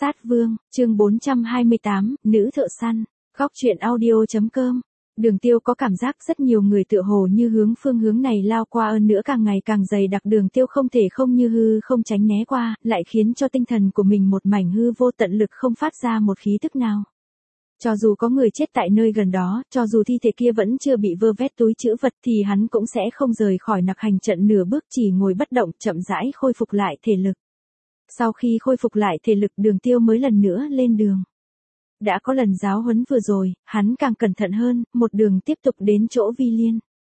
Sát Vương, chương 428, Nữ thợ săn. Góc truyện audio.com. Đường Tiêu có cảm giác rất nhiều người tựa hồ như hướng phương hướng này lao qua, hơn nữa càng ngày càng dày đặc. Đường Tiêu không thể không như hư không tránh né qua, lại khiến cho tinh thần của mình một mảnh hư vô, tận lực không phát ra một khí tức nào. Cho dù có người chết tại nơi gần đó, cho dù thi thể kia vẫn chưa bị vơ vét túi trữ vật, thì hắn cũng sẽ không rời khỏi nặc hành trận nửa bước, chỉ ngồi bất động, chậm rãi khôi phục lại thể lực. Sau khi khôi phục lại thể lực, Đường Tiêu mới lần nữa lên đường. Đã có lần giáo huấn vừa rồi, hắn càng cẩn thận hơn, một đường tiếp tục đến chỗ Vi Liên.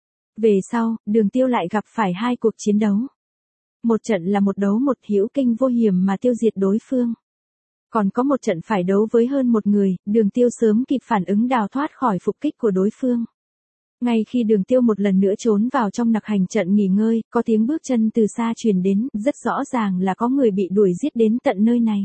Về sau, Đường Tiêu lại gặp phải hai cuộc chiến đấu. Một trận là một đấu một hữu kinh vô hiểm mà tiêu diệt đối phương. Còn có một trận phải đấu với hơn một người, Đường Tiêu sớm kịp phản ứng đào thoát khỏi phục kích của đối phương. Ngay khi Đường Tiêu một lần nữa trốn vào trong nặc hành trận nghỉ ngơi, có tiếng bước chân từ xa truyền đến, rất rõ ràng là có người bị đuổi giết đến tận nơi này.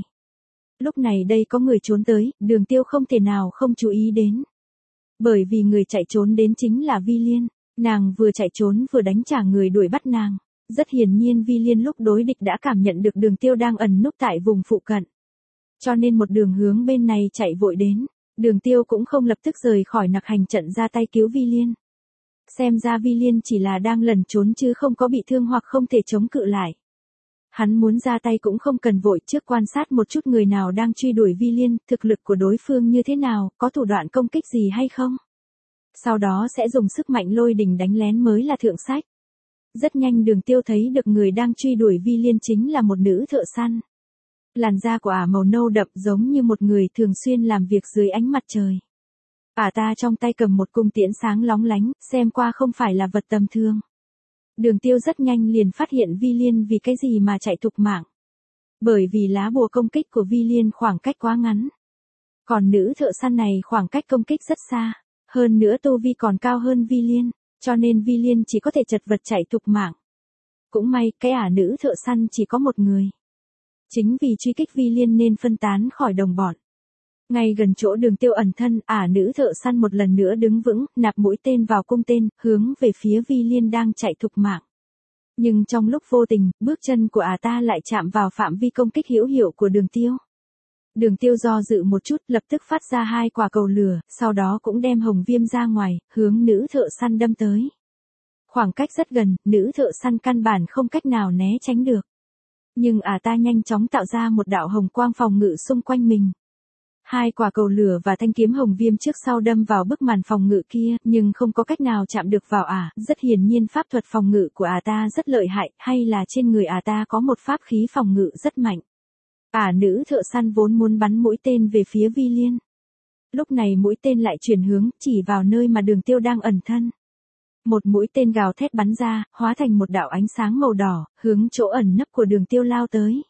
Lúc này đây có người trốn tới, Đường Tiêu không thể nào không chú ý đến. Bởi vì người chạy trốn đến chính là Vi Liên, nàng vừa chạy trốn vừa đánh trả người đuổi bắt nàng. Rất hiển nhiên Vi Liên lúc đối địch đã cảm nhận được Đường Tiêu đang ẩn núp tại vùng phụ cận. Cho nên một đường hướng bên này chạy vội đến, Đường Tiêu cũng không lập tức rời khỏi nặc hành trận ra tay cứu Vi Liên. Xem ra Vi Liên chỉ là đang lẩn trốn chứ không có bị thương hoặc không thể chống cự lại. Hắn muốn ra tay cũng không cần vội, trước quan sát một chút người nào đang truy đuổi Vi Liên, thực lực của đối phương như thế nào, có thủ đoạn công kích gì hay không. Sau đó sẽ dùng sức mạnh lôi đình đánh lén mới là thượng sách. Rất nhanh Đường Tiêu thấy được người đang truy đuổi Vi Liên chính là một nữ thợ săn. Làn da của ả màu nâu đậm giống như một người thường xuyên làm việc dưới ánh mặt trời. Ả ta trong tay cầm một cung tiễn sáng lóng lánh, xem qua không phải là vật tầm thường. Đường Tiêu rất nhanh liền phát hiện Vi Liên vì cái gì mà chạy thục mạng. Bởi vì lá bùa công kích của Vi Liên khoảng cách quá ngắn. Còn nữ thợ săn này khoảng cách công kích rất xa. Hơn nữa tu vi còn cao hơn Vi Liên, cho nên Vi Liên chỉ có thể chật vật chạy thục mạng. Cũng may, cái ả nữ thợ săn chỉ có một người. Chính vì truy kích Vi Liên nên phân tán khỏi đồng bọn. Ngay gần chỗ Đường Tiêu ẩn thân, ả nữ thợ săn một lần nữa đứng vững, nạp mũi tên vào cung tên, hướng về phía Vi Liên đang chạy thục mạng. Nhưng trong lúc vô tình, bước chân của ả ta lại chạm vào phạm vi công kích hữu hiệu của Đường Tiêu. Đường Tiêu do dự một chút, lập tức phát ra hai quả cầu lửa, sau đó cũng đem hồng viêm ra ngoài, hướng nữ thợ săn đâm tới. Khoảng cách rất gần, nữ thợ săn căn bản không cách nào né tránh được. Nhưng ả ta nhanh chóng tạo ra một đạo hồng quang phòng ngự xung quanh mình. Hai quả cầu lửa và thanh kiếm hồng viêm trước sau đâm vào bức màn phòng ngự kia, nhưng không có cách nào chạm được vào ả. Rất hiển nhiên pháp thuật phòng ngự của ả ta rất lợi hại, hay là trên người ả ta có một pháp khí phòng ngự rất mạnh. Ả nữ thợ săn vốn muốn bắn mũi tên về phía Vi Liên. Lúc này mũi tên lại chuyển hướng, chỉ vào nơi mà Đường Tiêu đang ẩn thân. Một mũi tên gào thét bắn ra, hóa thành một đạo ánh sáng màu đỏ, hướng chỗ ẩn nấp của Đường Tiêu lao tới.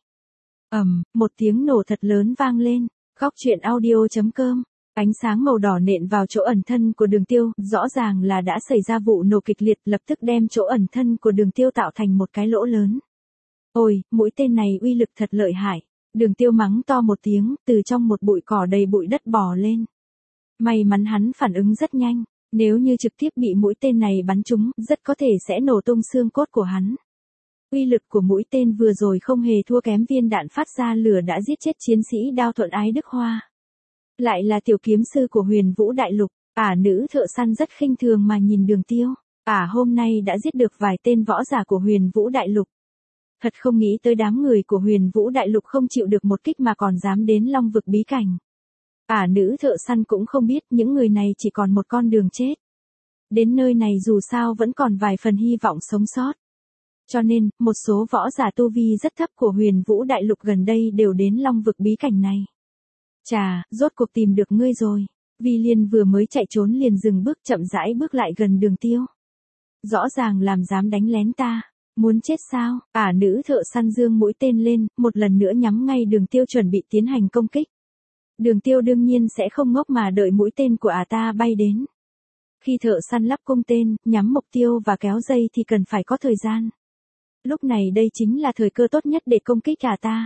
Một tiếng nổ thật lớn vang lên. Góc truyện audio.com. Ánh sáng màu đỏ nện vào chỗ ẩn thân của Đường Tiêu, rõ ràng là đã xảy ra vụ nổ kịch liệt, lập tức đem chỗ ẩn thân của Đường Tiêu tạo thành một cái lỗ lớn. Ôi, mũi tên này uy lực thật lợi hại. Đường Tiêu mắng to một tiếng, từ trong một bụi cỏ đầy bụi đất bò lên. May mắn hắn phản ứng rất nhanh, nếu như trực tiếp bị mũi tên này bắn trúng, rất có thể sẽ nổ tung xương cốt của hắn. Uy lực của mũi tên vừa rồi không hề thua kém viên đạn phát ra lửa đã giết chết chiến sĩ Đao Thuận Ái Đức Hoa. Lại là tiểu kiếm sư của Huyền Vũ Đại Lục, ả nữ thợ săn rất khinh thường mà nhìn Đường Tiêu. Ả hôm nay đã giết được vài tên võ giả của Huyền Vũ Đại Lục. Thật không nghĩ tới đám người của Huyền Vũ Đại Lục không chịu được một kích mà còn dám đến Long Vực bí cảnh. Ả nữ thợ săn cũng không biết những người này chỉ còn một con đường chết. Đến nơi này dù sao vẫn còn vài phần hy vọng sống sót. Cho nên, một số võ giả tu vi rất thấp của Huyền Vũ Đại Lục gần đây đều đến Long Vực bí cảnh này. Chà, rốt cuộc tìm được ngươi rồi. Vi Liên vừa mới chạy trốn liền dừng bước, chậm rãi bước lại gần Đường Tiêu. Rõ ràng làm dám đánh lén ta. Muốn chết sao? Ả nữ thợ săn dương mũi tên lên, một lần nữa nhắm ngay Đường Tiêu chuẩn bị tiến hành công kích. Đường Tiêu đương nhiên sẽ không ngốc mà đợi mũi tên của ả ta bay đến. Khi thợ săn lắp cung tên, nhắm mục tiêu và kéo dây thì cần phải có thời gian. Lúc này đây chính là thời cơ tốt nhất để công kích ả ta.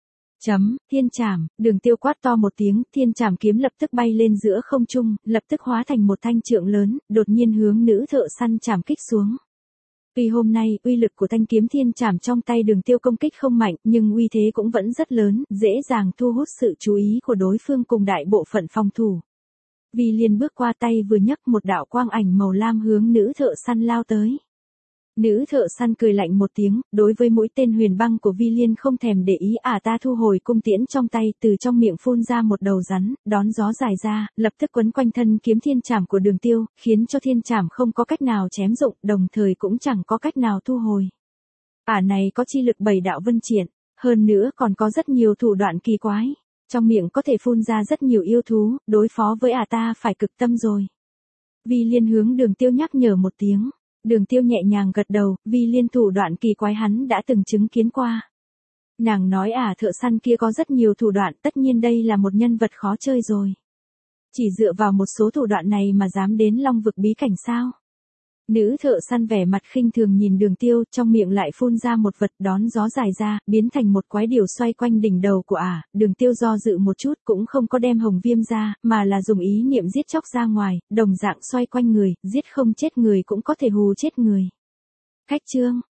Thiên trảm, Đường Tiêu quát to một tiếng, thiên trảm kiếm lập tức bay lên giữa không trung, lập tức hóa thành một thanh trượng lớn, đột nhiên hướng nữ thợ săn trảm kích xuống. Tuy hôm nay, uy lực của thanh kiếm thiên trảm trong tay Đường Tiêu công kích không mạnh, nhưng uy thế cũng vẫn rất lớn, dễ dàng thu hút sự chú ý của đối phương cùng đại bộ phận phòng thủ. Vi Liên bước qua tay vừa nhấc một đạo quang ảnh màu lam hướng nữ thợ săn lao tới. Nữ thợ săn cười lạnh một tiếng, đối với mũi tên huyền băng của Vi Liên không thèm để ý, ta thu hồi cung tiễn trong tay, từ trong miệng phun ra một đầu rắn, đón gió dài ra, lập tức quấn quanh thân kiếm thiên trảm của Đường Tiêu, khiến cho thiên trảm không có cách nào chém dụng, đồng thời cũng chẳng có cách nào thu hồi. Này có chi lực 7 đạo vân triển, hơn nữa còn có rất nhiều thủ đoạn kỳ quái. Trong miệng có thể phun ra rất nhiều yêu thú, đối phó với ta phải cực tâm rồi. Vi Liên hướng Đường Tiêu nhắc nhở một tiếng. Đường Tiêu nhẹ nhàng gật đầu, Vi Liên thủ đoạn kỳ quái hắn đã từng chứng kiến qua. Nàng nói thợ săn kia có rất nhiều thủ đoạn, tất nhiên đây là một nhân vật khó chơi rồi. Chỉ dựa vào một số thủ đoạn này mà dám đến Long vực bí cảnh sao? Nữ thợ săn vẻ mặt khinh thường nhìn Đường Tiêu, trong miệng lại phun ra một vật đón gió dài ra, biến thành một quái điểu xoay quanh đỉnh đầu của Đường Tiêu do dự một chút cũng không có đem hồng viêm ra, mà là dùng ý niệm giết chóc ra ngoài, đồng dạng xoay quanh người, giết không chết người cũng có thể hù chết người. Khách chương